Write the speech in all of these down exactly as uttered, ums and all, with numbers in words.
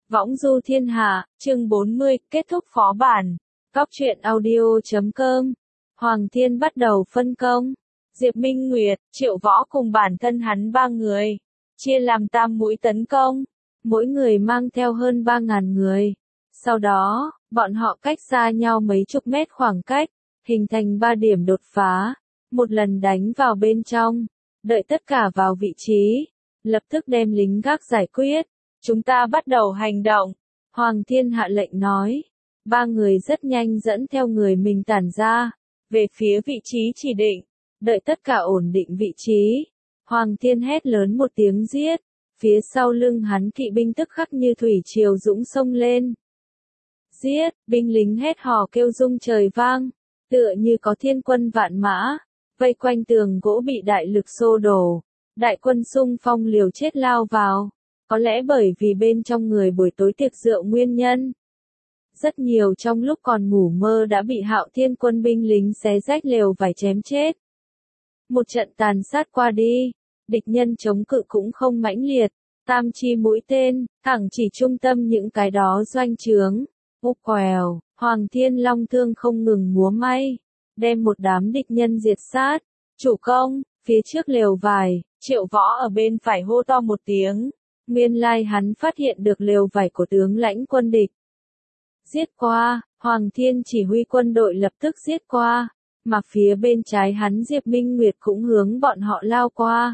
Võng du thiên hạ, chương bốn mươi, kết thúc phó bản. Góc truyện audio chấm com. Hoàng Thiên bắt đầu phân công. Diệp Minh Nguyệt, Triệu Võ cùng bản thân hắn ba người. Chia làm tam mũi tấn công. Mỗi người mang theo hơn ba ngàn người. Sau đó, bọn họ cách xa nhau mấy chục mét khoảng cách. Hình thành ba điểm đột phá. Một lần đánh vào bên trong. Đợi tất cả vào vị trí. Lập tức đem lính gác giải quyết. Chúng ta bắt đầu hành động. Hoàng Thiên hạ lệnh nói. Ba người rất nhanh dẫn theo người mình tản ra. Về phía vị trí chỉ định. Đợi tất cả ổn định vị trí. Hoàng Thiên hét lớn một tiếng giết. Phía sau lưng hắn kỵ binh tức khắc như thủy triều dũng sông lên. Giết, binh lính hét hò kêu rung trời vang. Tựa như có thiên quân vạn mã. Vây quanh tường gỗ bị đại lực xô đổ. Đại quân xung phong liều chết lao vào. Có lẽ bởi vì bên trong người buổi tối tiệc rượu nguyên nhân. Rất nhiều trong lúc còn ngủ mơ đã bị Hạo Thiên quân binh lính xé rách lều vải chém chết. Một trận tàn sát qua đi, địch nhân chống cự cũng không mãnh liệt, tam chi mũi tên, thẳng chỉ trung tâm những cái đó doanh trướng. Úc quèo, Hoàng Thiên long thương không ngừng múa may, đem một đám địch nhân diệt sát. Chủ công, phía trước lều vải, Triệu Võ ở bên phải hô to một tiếng. Nguyên lai hắn phát hiện được lều vải của tướng lãnh quân địch. Giết qua, Hoàng Thiên chỉ huy quân đội lập tức giết qua, mà phía bên trái hắn Diệp Minh Nguyệt cũng hướng bọn họ lao qua.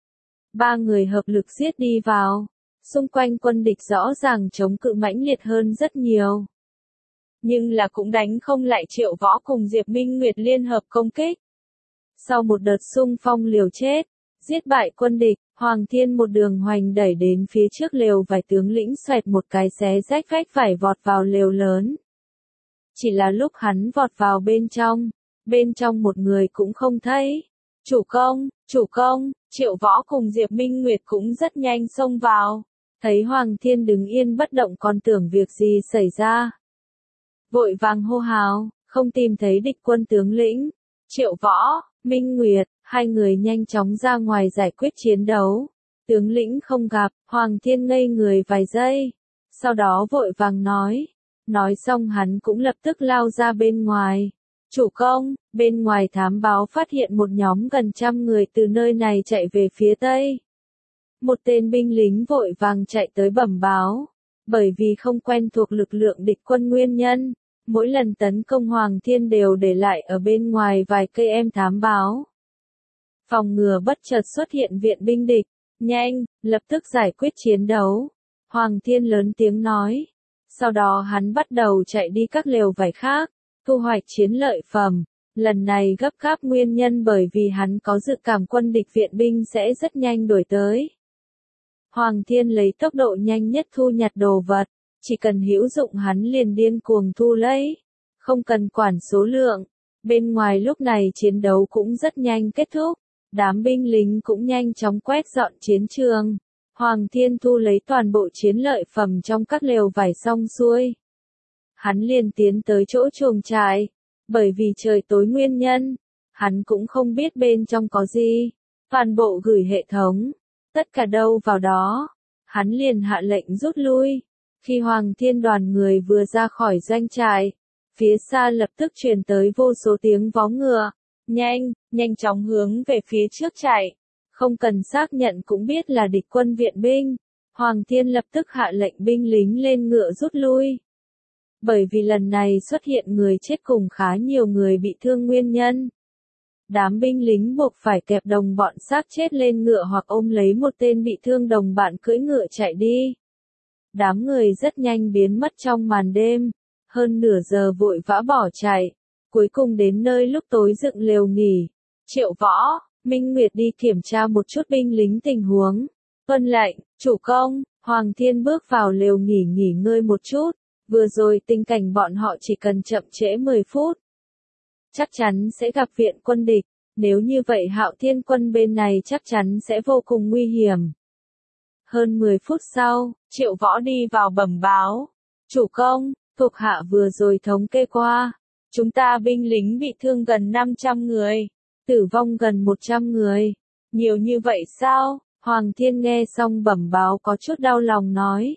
Ba người hợp lực giết đi vào, xung quanh quân địch rõ ràng chống cự mãnh liệt hơn rất nhiều. Nhưng là cũng đánh không lại Triệu Võ cùng Diệp Minh Nguyệt liên hợp công kích. Sau một đợt xung phong liều chết, giết bại quân địch, Hoàng Thiên một đường hoành đẩy đến phía trước lều vải tướng lĩnh xoẹt một cái xé rách vách vải vọt vào lều lớn. Chỉ là lúc hắn vọt vào bên trong, bên trong một người cũng không thấy. Chủ công, chủ công, Triệu Võ cùng Diệp Minh Nguyệt cũng rất nhanh xông vào. Thấy Hoàng Thiên đứng yên bất động còn tưởng việc gì xảy ra. Vội vàng hô hào, không tìm thấy địch quân tướng lĩnh. Triệu Võ, Minh Nguyệt, hai người nhanh chóng ra ngoài giải quyết chiến đấu. Tướng lĩnh không gặp, Hoàng Thiên ngây người vài giây. Sau đó vội vàng nói. Nói xong hắn cũng lập tức lao ra bên ngoài. Chủ công, bên ngoài thám báo phát hiện một nhóm gần trăm người từ nơi này chạy về phía tây. Một tên binh lính vội vàng chạy tới bẩm báo. Bởi vì không quen thuộc lực lượng địch quân nguyên nhân. Mỗi lần tấn công Hoàng Thiên đều để lại ở bên ngoài vài cây em thám báo. Phòng ngừa bất chợt xuất hiện viện binh địch. Nhanh, lập tức giải quyết chiến đấu. Hoàng Thiên lớn tiếng nói. Sau đó hắn bắt đầu chạy đi các lều vải khác, thu hoạch chiến lợi phẩm. Lần này gấp gáp nguyên nhân bởi vì hắn có dự cảm quân địch viện binh sẽ rất nhanh đuổi tới. Hoàng Thiên lấy tốc độ nhanh nhất thu nhặt đồ vật. Chỉ cần hữu dụng hắn liền điên cuồng thu lấy. Không cần quản số lượng. Bên ngoài lúc này chiến đấu cũng rất nhanh kết thúc. Đám binh lính cũng nhanh chóng quét dọn chiến trường. Hoàng Thiên thu lấy toàn bộ chiến lợi phẩm trong các lều vải xong xuôi. Hắn liền tiến tới chỗ chuồng trại. Bởi vì trời tối nguyên nhân. Hắn cũng không biết bên trong có gì. Toàn bộ gửi hệ thống. Tất cả đâu vào đó. Hắn liền hạ lệnh rút lui. Khi Hoàng Thiên đoàn người vừa ra khỏi doanh trại, phía xa lập tức truyền tới vô số tiếng vó ngựa. Nhanh, nhanh chóng hướng về phía trước chạy. Không cần xác nhận cũng biết là địch quân viện binh. Hoàng Thiên lập tức hạ lệnh binh lính lên ngựa rút lui. Bởi vì lần này xuất hiện người chết cùng khá nhiều người bị thương nguyên nhân. Đám binh lính buộc phải kẹp đồng bọn xác chết lên ngựa hoặc ôm lấy một tên bị thương đồng bạn cưỡi ngựa chạy đi. Đám người rất nhanh biến mất trong màn đêm, hơn nửa giờ vội vã bỏ chạy, cuối cùng đến nơi lúc tối dựng lều nghỉ. Triệu Võ, Minh Nguyệt đi kiểm tra một chút binh lính tình huống. Tuân lệnh, chủ công, Hoàng Thiên bước vào lều nghỉ nghỉ ngơi một chút, vừa rồi tình cảnh bọn họ chỉ cần chậm trễ mười phút. Chắc chắn sẽ gặp viện quân địch, nếu như vậy Hạo Thiên quân bên này chắc chắn sẽ vô cùng nguy hiểm. Hơn mười phút sau, Triệu Võ đi vào bẩm báo. Chủ công, thuộc hạ vừa rồi thống kê qua. Chúng ta binh lính bị thương gần năm trăm người. Tử vong gần một trăm người. Nhiều như vậy sao? Hoàng Thiên nghe xong bẩm báo có chút đau lòng nói.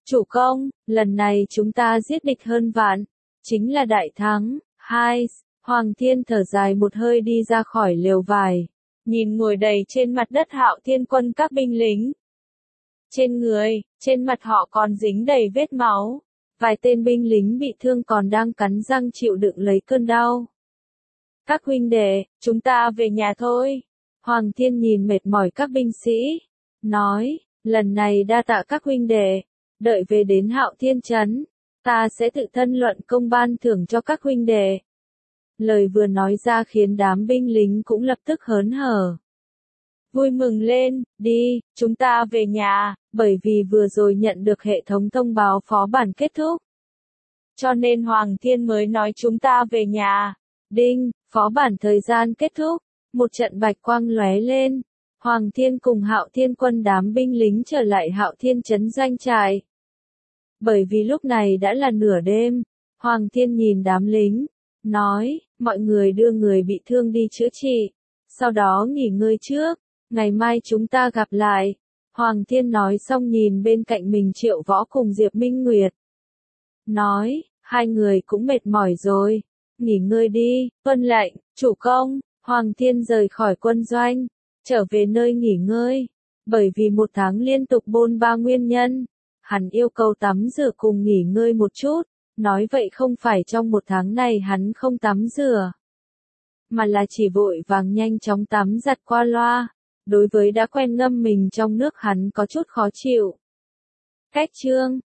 Chủ công, lần này chúng ta giết địch hơn vạn, chính là đại thắng. Hai, Hoàng Thiên thở dài một hơi đi ra khỏi lều vải, nhìn ngồi đầy trên mặt đất Hạo Thiên quân các binh lính. Trên người, trên mặt họ còn dính đầy vết máu, vài tên binh lính bị thương còn đang cắn răng chịu đựng lấy cơn đau. Các huynh đệ, chúng ta về nhà thôi. Hoàng Thiên nhìn mệt mỏi các binh sĩ, nói, lần này đa tạ các huynh đệ, đợi về đến Hạo Thiên trấn, ta sẽ tự thân luận công ban thưởng cho các huynh đệ. Lời vừa nói ra khiến đám binh lính cũng lập tức hớn hở. Vui mừng lên, đi, chúng ta về nhà, bởi vì vừa rồi nhận được hệ thống thông báo phó bản kết thúc. Cho nên Hoàng Thiên mới nói chúng ta về nhà. Đinh, phó bản thời gian kết thúc, một trận bạch quang lóe lên. Hoàng Thiên cùng Hạo Thiên quân đám binh lính trở lại Hạo Thiên trấn doanh trại. Bởi vì lúc này đã là nửa đêm, Hoàng Thiên nhìn đám lính, nói, mọi người đưa người bị thương đi chữa trị, sau đó nghỉ ngơi trước, ngày mai chúng ta gặp lại. Hoàng Thiên nói xong nhìn bên cạnh mình Triệu Võ cùng Diệp Minh Nguyệt. Nói, hai người cũng mệt mỏi rồi, nghỉ ngơi đi, tuân lệnh, chủ công. Hoàng Thiên rời khỏi quân doanh, trở về nơi nghỉ ngơi, bởi vì một tháng liên tục bôn ba nguyên nhân, hắn yêu cầu tắm rửa cùng nghỉ ngơi một chút, nói vậy không phải trong một tháng này hắn không tắm rửa, mà là chỉ vội vàng nhanh chóng tắm giặt qua loa, đối với đã quen ngâm mình trong nước hắn có chút khó chịu. Cách chương